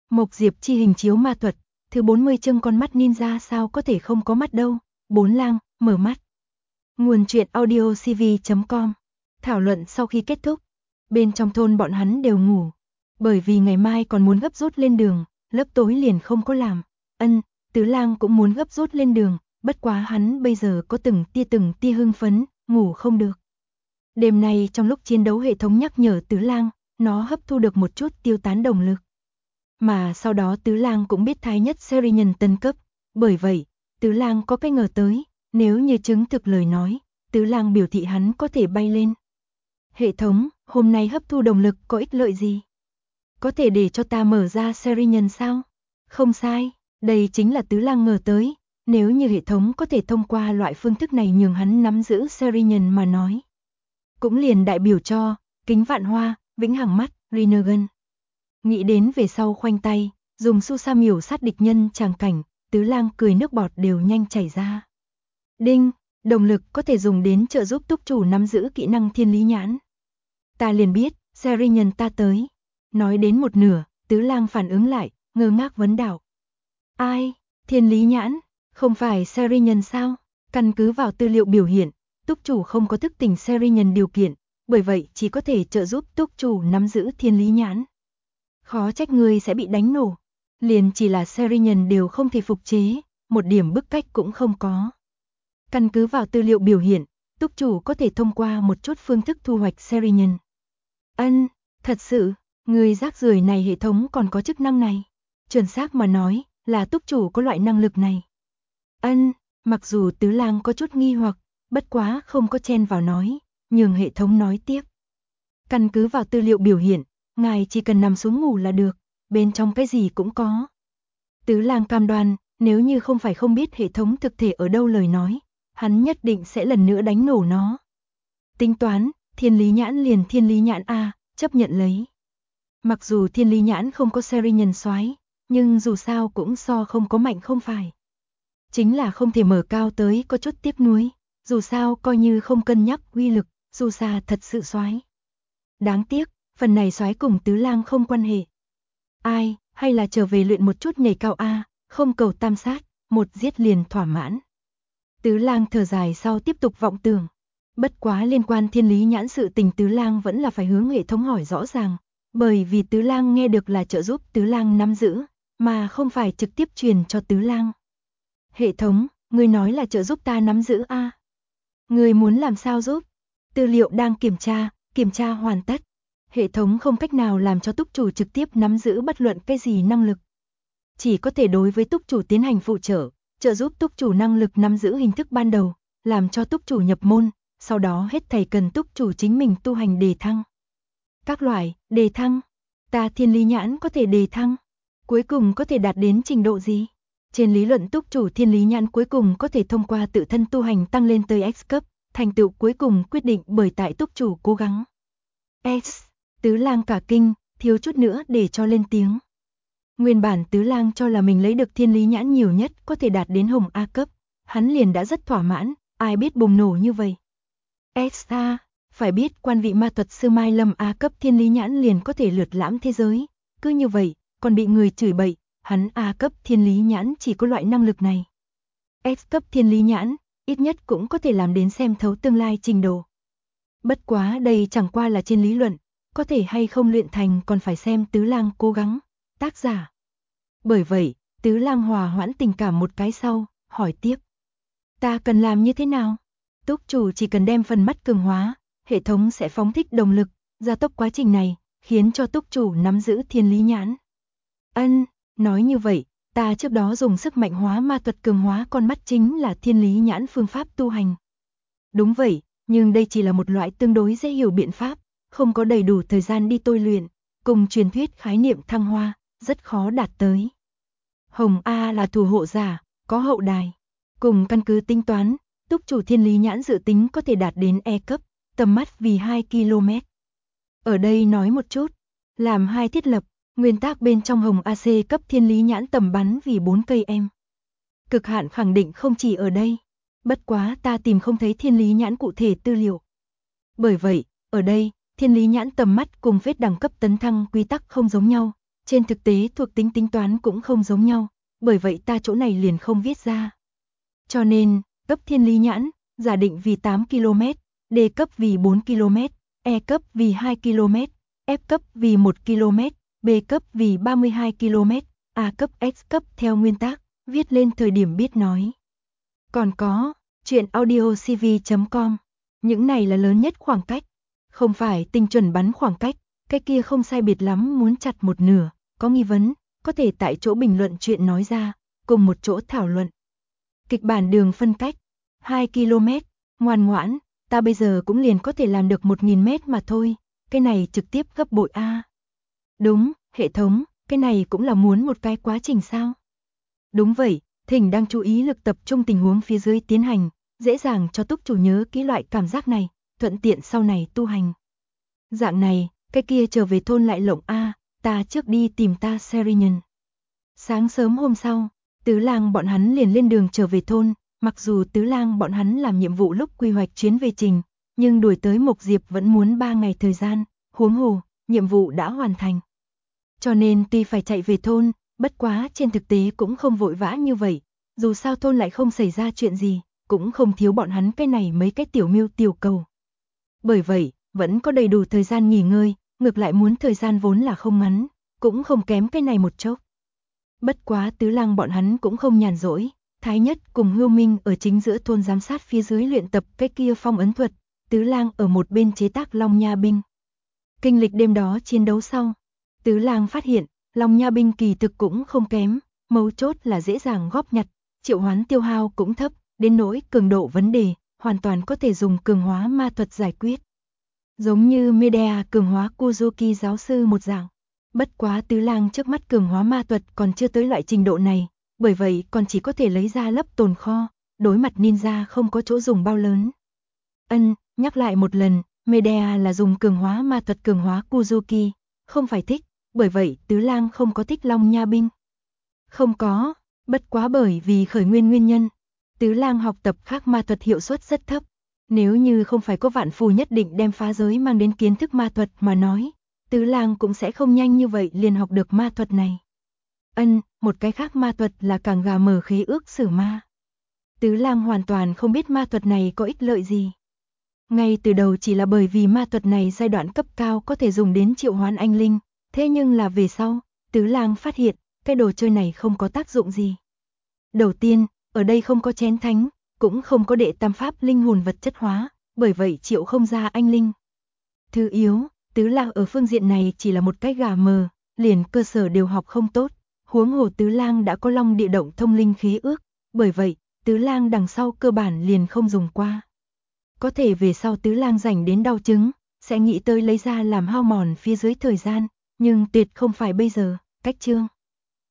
Mộc Diệp chi hình chiếu ma thuật, thứ 40 chương con mắt ninja sao có thể không có mắt đâu, Bốn Lang, mở mắt. Nguồn truyện audio cv.com. Thảo luận sau khi kết thúc, bên trong thôn bọn hắn đều ngủ, bởi vì ngày mai còn muốn gấp rút lên đường, lớp tối liền không có làm. Tứ Lang cũng muốn gấp rút lên đường, bất quá hắn bây giờ có từng tia hưng phấn, ngủ không được. Đêm nay trong lúc chiến đấu hệ thống nhắc nhở Tứ Lang, nó hấp thu được một chút tiêu tán động lực. Mà sau đó Tứ Lang cũng biết Thái Nhất series nhân tân cấp, bởi vậy, Tứ Lang có cái ngờ tới, nếu như chứng thực lời nói, Tứ Lang biểu thị hắn có thể bay lên. Hệ thống, hôm nay hấp thu động lực có ích lợi gì? Có thể để cho ta mở ra series nhân sao? Không sai, đây chính là Tứ Lang ngờ tới, nếu như hệ thống có thể thông qua loại phương thức này nhường hắn nắm giữ series nhân mà nói. Cũng liền đại biểu cho, kính vạn hoa, vĩnh hằng mắt, Rinnegan. Nghĩ đến về sau khoanh tay, dùng su sa miểu sát địch nhân tràng cảnh, Tứ Lang cười nước bọt đều nhanh chảy ra. Đinh, động lực có thể dùng đến trợ giúp túc chủ nắm giữ kỹ năng thiên lý nhãn. Ta liền biết, series nhân ta tới. Nói đến một nửa, Tứ Lang phản ứng lại, ngơ ngác vấn đạo. Ai, thiên lý nhãn, không phải series nhân sao? Căn cứ vào tư liệu biểu hiện, túc chủ không có thức tỉnh series nhân điều kiện, bởi vậy chỉ có thể trợ giúp túc chủ nắm giữ thiên lý nhãn. Khó trách người sẽ bị đánh nổ. Liền chỉ là series nhân đều không thể phục chế, một điểm bức cách cũng không có. Căn cứ vào tư liệu biểu hiện, túc chủ có thể thông qua một chút phương thức thu hoạch series nhân. Thật sự, người rác rưởi này hệ thống còn có chức năng này. Chuẩn xác mà nói, là túc chủ có loại năng lực này. Mặc dù Tứ Lang có chút nghi hoặc, bất quá không có chen vào nói, nhường hệ thống nói tiếp. Căn cứ vào tư liệu biểu hiện, ngài chỉ cần nằm xuống ngủ là được, bên trong cái gì cũng có. Tứ Lang cam đoan, nếu như không phải không biết hệ thống thực thể ở đâu lời nói, hắn nhất định sẽ lần nữa đánh nổ nó. Tính toán, thiên lý nhãn liền thiên lý nhãn A, chấp nhận lấy. Mặc dù thiên lý nhãn không có series nhân soái, nhưng dù sao cũng so không có mạnh không phải. Chính là không thể mở cao tới có chút tiếc nuối, dù sao coi như không cân nhắc uy lực, dù xa thật sự soái. Đáng tiếc, phần này soái cùng Tứ Lang không quan hệ. Ai, hay là trở về luyện một chút nhảy cao A, không cầu tam sát, một giết liền thỏa mãn. Tứ Lang thở dài sau tiếp tục vọng tưởng. Bất quá liên quan thiên lý nhãn sự tình Tứ Lang vẫn là phải hướng hệ thống hỏi rõ ràng, bởi vì Tứ Lang nghe được là trợ giúp Tứ Lang nắm giữ, mà không phải trực tiếp truyền cho Tứ Lang. Hệ thống, ngươi nói là trợ giúp ta nắm giữ A. Ngươi muốn làm sao giúp? Tư liệu đang kiểm tra hoàn tất. Hệ thống không cách nào làm cho túc chủ trực tiếp nắm giữ bất luận cái gì năng lực. Chỉ có thể đối với túc chủ tiến hành phụ trợ giúp túc chủ năng lực nắm giữ hình thức ban đầu, làm cho túc chủ nhập môn, sau đó hết thảy cần túc chủ chính mình tu hành đề thăng. Các loại, đề thăng. Ta thiên lý nhãn có thể đề thăng. Cuối cùng có thể đạt đến trình độ gì? Trên lý luận túc chủ thiên lý nhãn cuối cùng có thể thông qua tự thân tu hành tăng lên tới X cấp, thành tựu cuối cùng quyết định bởi tại túc chủ cố gắng. X, Tứ Lang cả kinh, thiếu chút nữa để cho lên tiếng. Nguyên bản Tứ Lang cho là mình lấy được thiên lý nhãn nhiều nhất có thể đạt đến hồng A cấp, hắn liền đã rất thỏa mãn, ai biết bùng nổ như vậy. XA, phải biết quan vị ma thuật sư Mai Lâm A cấp thiên lý nhãn liền có thể lượt lãm thế giới, cứ như vậy, còn bị người chửi bậy, hắn A cấp thiên lý nhãn chỉ có loại năng lực này. X cấp thiên lý nhãn, ít nhất cũng có thể làm đến xem thấu tương lai trình độ. Bất quá đây chẳng qua là trên lý luận, có thể hay không luyện thành còn phải xem Tứ Lang cố gắng. Tác giả. Bởi vậy, Tứ Lang hòa hoãn tình cảm một cái sau, hỏi tiếp. Ta cần làm như thế nào? Túc chủ chỉ cần đem phần mắt cường hóa, hệ thống sẽ phóng thích động lực, gia tốc quá trình này, khiến cho túc chủ nắm giữ thiên lý nhãn. Nói như vậy, ta trước đó dùng sức mạnh hóa ma thuật cường hóa con mắt chính là thiên lý nhãn phương pháp tu hành. Đúng vậy, nhưng đây chỉ là một loại tương đối dễ hiểu biện pháp, không có đầy đủ thời gian đi tôi luyện, cùng truyền thuyết khái niệm thăng hoa, rất khó đạt tới. Hồng A là thủ hộ giả, có hậu đài. Cùng căn cứ tính toán, túc chủ thiên lý nhãn dự tính có thể đạt đến E cấp, tầm mắt vì 2 km. Ở đây nói một chút, làm hai thiết lập, nguyên tắc bên trong Hồng AC cấp thiên lý nhãn tầm bắn vì 4 cây em. Cực hạn khẳng định không chỉ ở đây, bất quá ta tìm không thấy thiên lý nhãn cụ thể tư liệu. Bởi vậy, ở đây, thiên lý nhãn tầm mắt cùng vết đẳng cấp tấn thăng quy tắc không giống nhau, Trên thực tế thuộc tính tính toán cũng không giống nhau, bởi vậy ta chỗ này liền không viết ra. Cho nên, cấp thiên lý nhãn, giả định vì 8 km, D cấp vì 4 km, E cấp vì 2 km, F cấp vì 1 km, B cấp vì 32 km, A cấp X cấp theo nguyên tắc, viết lên thời điểm biết nói. Còn có, chuyện audiocv.com, những này là lớn nhất khoảng cách, không phải tinh chuẩn bắn khoảng cách, cái kia không sai biệt lắm muốn chặt một nửa, có nghi vấn, có thể tại chỗ bình luận chuyện nói ra, cùng một chỗ thảo luận. Kịch bản đường phân cách, 2 km, ngoan ngoãn, ta bây giờ cũng liền có thể làm được 1000 mét mà thôi, cái này trực tiếp gấp bội A. Đúng, hệ thống, cái này cũng là muốn một cái quá trình sao? Đúng vậy, thỉnh đang chú ý lực tập trung tình huống phía dưới tiến hành, dễ dàng cho túc chủ nhớ kỹ loại cảm giác này, thuận tiện sau này tu hành. Dạng này, cái kia trở về thôn lại lộng A, ta trước đi tìm ta Serian. Sáng sớm hôm sau, Tứ Lang bọn hắn liền lên đường trở về thôn, mặc dù Tứ Lang bọn hắn làm nhiệm vụ lúc quy hoạch chuyến về trình, nhưng đuổi tới Mộc Diệp vẫn muốn 3 ngày thời gian, huống hồ, nhiệm vụ đã hoàn thành. Cho nên tuy phải chạy về thôn, bất quá trên thực tế cũng không vội vã như vậy, dù sao thôn lại không xảy ra chuyện gì, cũng không thiếu bọn hắn cái này mấy cái tiểu mưu tiểu cầu. Bởi vậy, vẫn có đầy đủ thời gian nghỉ ngơi, ngược lại muốn thời gian vốn là không ngắn, cũng không kém cái này một chốc. Bất quá Tứ Lang bọn hắn cũng không nhàn rỗi, Thái Nhất cùng Hưu Minh ở chính giữa thôn giám sát phía dưới luyện tập cái kia phong ấn thuật, Tứ Lang ở một bên chế tác Long Nha binh. Kinh lịch đêm đó chiến đấu sau, Tứ Lang phát hiện, Long Nha binh kỳ thực cũng không kém, mấu chốt là dễ dàng góp nhặt, triệu hoán tiêu hao cũng thấp, đến nỗi cường độ vấn đề, hoàn toàn có thể dùng cường hóa ma thuật giải quyết. Giống như Medea cường hóa Kuzuki giáo sư một dạng. Bất quá Tứ Lang trước mắt cường hóa ma thuật còn chưa tới loại trình độ này, bởi vậy còn chỉ có thể lấy ra lấp tồn kho, đối mặt ninja không có chỗ dùng bao lớn. Nhắc lại một lần, Medea là dùng cường hóa ma thuật cường hóa Kuzuki, không phải thích, bởi vậy Tứ Lang không có thích Long Nha binh. Không có, bất quá bởi vì khởi nguyên nhân, Tứ Lang học tập khác ma thuật hiệu suất rất thấp. Nếu như không phải có vạn phù nhất định đem phá giới mang đến kiến thức ma thuật mà nói, Tứ Lang cũng sẽ không nhanh như vậy liền học được ma thuật này. Một cái khác ma thuật là càng gà mở khế ước sử ma. Tứ Lang hoàn toàn không biết ma thuật này có ích lợi gì. Ngay từ đầu chỉ là bởi vì ma thuật này giai đoạn cấp cao có thể dùng đến triệu hoán anh linh, thế nhưng là về sau, Tứ Lang phát hiện, cái đồ chơi này không có tác dụng gì. Đầu tiên, ở đây không có chén thánh, cũng không có đệ tam pháp linh hồn vật chất hóa, bởi vậy triệu không ra anh linh. Thứ yếu, Tứ Lang ở phương diện này chỉ là một cái gà mờ, liền cơ sở đều học không tốt, huống hồ Tứ Lang đã có Long địa động thông linh khí ước, bởi vậy, Tứ Lang đằng sau cơ bản liền không dùng qua. Có thể về sau Tứ Lang rảnh đến đau chứng, sẽ nghĩ tới lấy ra làm hao mòn phía dưới thời gian, nhưng tuyệt không phải bây giờ, cách chương.